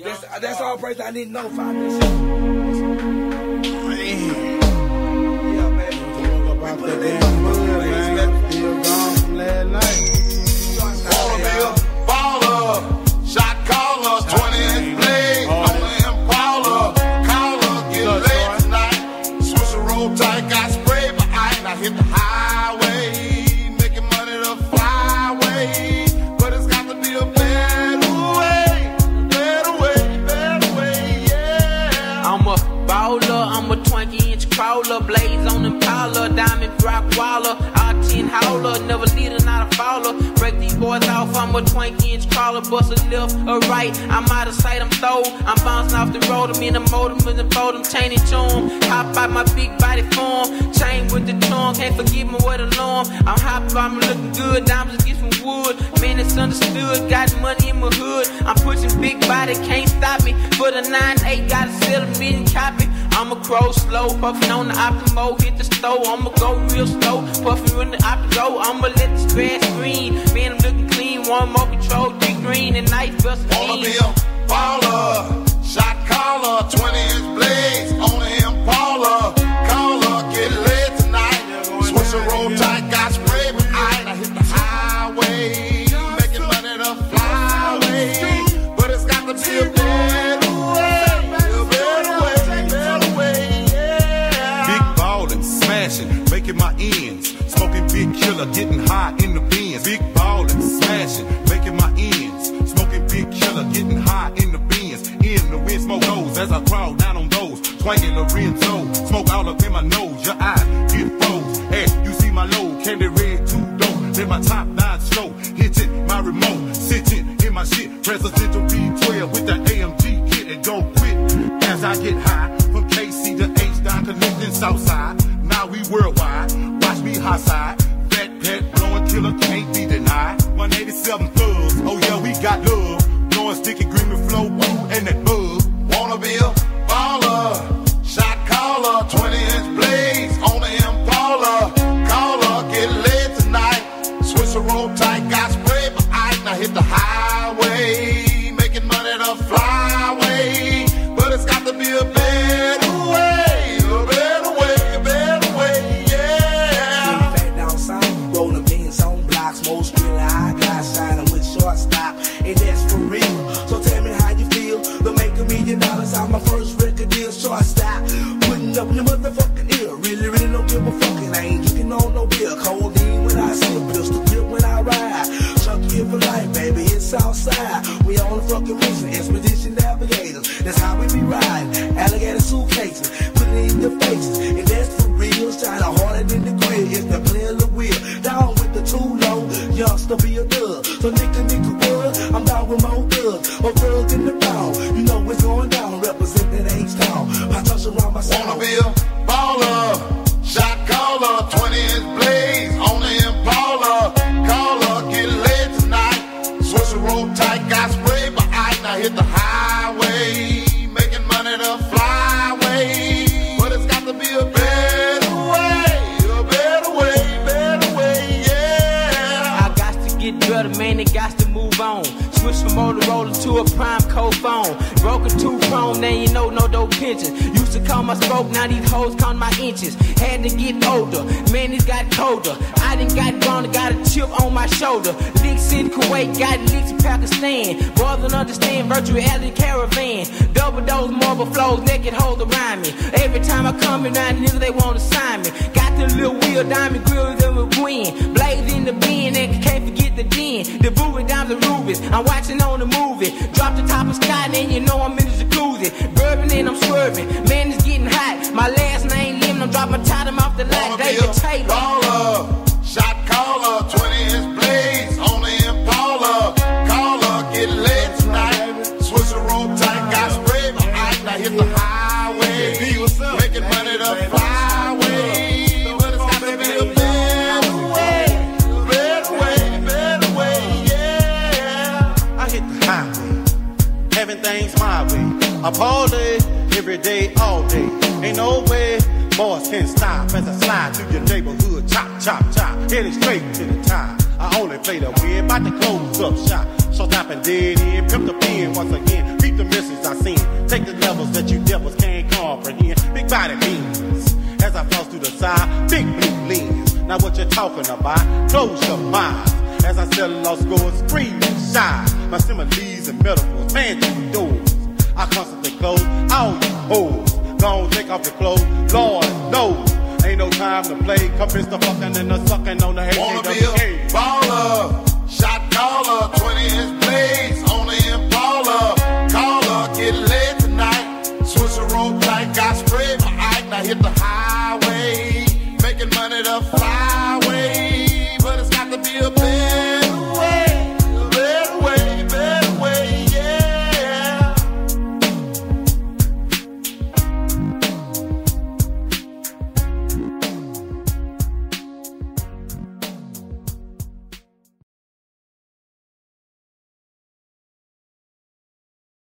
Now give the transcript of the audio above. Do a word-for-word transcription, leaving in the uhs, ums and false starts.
That's, that's all person I need to know. Five minutes. Man. Yeah, baby. We put it in. Still gone from last night. Wanna be a baller, shot caller, twenty inch blade, on the Impala, caller, get laid tonight. Switch a roll tight, got sprayed by ice. I hit the highway, making money the flyway, but it's got to be a better way, better way, better way, yeah. I'm a baller, I'm a twenty inch crawler, blaze on Impala, diamond rock waller, R ten howler, never leader, not a faller. Break these boys off, I'm a twenty inch crawler, bust a left or right. I'm out of sight, I'm throw. I'm bouncing off the road, I'm in the motor, moving for them, chaining to 'em. Hop out my big body form, chain with the tongue, can't forgive me with alarm. I'm hot, I'm looking good, diamonds get some wood. Man, it's understood, got money in my hood. I'm pushing big body, can't stop me. For the nine eight, gotta sell a million copy. I'ma crow slow, puffin' on the Optimo, hit the stove. I'ma go real slow, puffin' when the Optimo. I'ma let the grass green. Man, I'm looking clean, one more control, three green and nice bust. Wanna be a baller, shot caller, twenty inch blades on the Impala, caller, get laid tonight. Switch a roll tight, got sprayed with ice. I hit the highway, making money the flyway, but it's got to be a better way, a better way, better way, yeah. Big ballin', smashing, making my ends. Smoking big killer, getting high in the bins. Big ballin', smashing, making my ends. Smoking big killer, getting high in the bins. In the wind, smoke those as I crawl down on those. Twanging Lorenzo, smoke all up in my nose. Your eyes get froze. Hey, you see my load, candy red, too dope. Then my top nine slow, hitting my remote, sitting in my shit. Presidential B twelve with the A M G kit and don't quit. As I get high, from K C to H down connecting Southside. Now we worldwide, watch me high side. Fat pet, blowing killer, can't be denied. one eighty-seven thugs, oh yeah, we got love. Blowing sticky green and flow, woo, and that bug. Wanna be a baller, shot caller, twenty inch blades on the Impala, caller, get laid tonight. Switch a roll tight, got sprayed by ice. Now hit the highway, making money the flyway, but it's got to be a better way, a better way, a better way, yeah. Back down south, rolling beans on blocks, most real eyeglass shining with short stop, and that's for real. So tell me how you feel. The make a million dollars out my first record deal, short stop, putting up your motherfucking ear. Really, really don't give a fuck. I ain't drinking on no beer. Codeine when I sip, pistol grip when I ride. Chuck here for life, baby. It's outside. We on the fucking mission, expedition navigators. That's how we be riding. Alligator suitcases, putting it in your faces, and that's for real. Shine harder than the grid. It's the player the wheel. Down with the too low, youngster be a thug. So nigga, nigga, what? I'm down with my thugs, my thugs in the town. You know what's going down. Representing H-Town. I touch around my sound. Wanna be a baller, shot caller, twenty inch blades on the Impala, caller, get laid tonight. Switch a roll tight, got sprayed by ice. Now hit the highway, making money the flyway, but it's got to be a better way, a better way, better way, yeah. I got to get better, man, it got to move on. Switch from Motorola to a prime cold phone. Broke a two prone, now you know no dope pension. Used to call my smoke, now these hoes count my inches. Had to get older, man, it got colder. I done got gone, got a chip on my shoulder. Licks in Kuwait, got licks in Pakistan. Boys don't understand virtual reality caravan. Double dose marble flows, naked hold around me. Every time I come around, niggas they want to sign me. Got the little wheel, diamond grills, them with win. Blades in the bin, and can't forget the den. The booty down the rubies. I'm watching on the movie. Drop the top of sky, then you know I'm in the jacuzzi. Bourbon and I'm swerving. Man, it's getting hot. My last name Lim, I'm dropping my top off the lot. David Taylor. Baller, shot caller, twenty inch blades on the Impala, caller, get laid tonight. Switch a roll tight, got sprayed by ice. Now hit the highway, making money the flyway, but it's got to be a better way, better way, better way, yeah. I hit the highway, having things my way. A party every day, all day. Ain't no way boys can stop as I slide through your neighborhood. Chop, chop, chop, heading straight to the top. I only play the win, about to close up shop. So top and dead end, pimp the pen once again. Peep the message I seen. Take the levels that you devils can't comprehend. Big body beams. As I floss through the side, big blue lens. Now what you talking about? Close your mind. As I sell lost scores, scream and shine. My similes and metaphors, man through doors. I constantly close all you hoes. Don't take off your clothes, Lord knows. Ain't no time to play. Convince the fucking and the sucking on the H A W A. Wanna be a baller, shot caller, twenty inch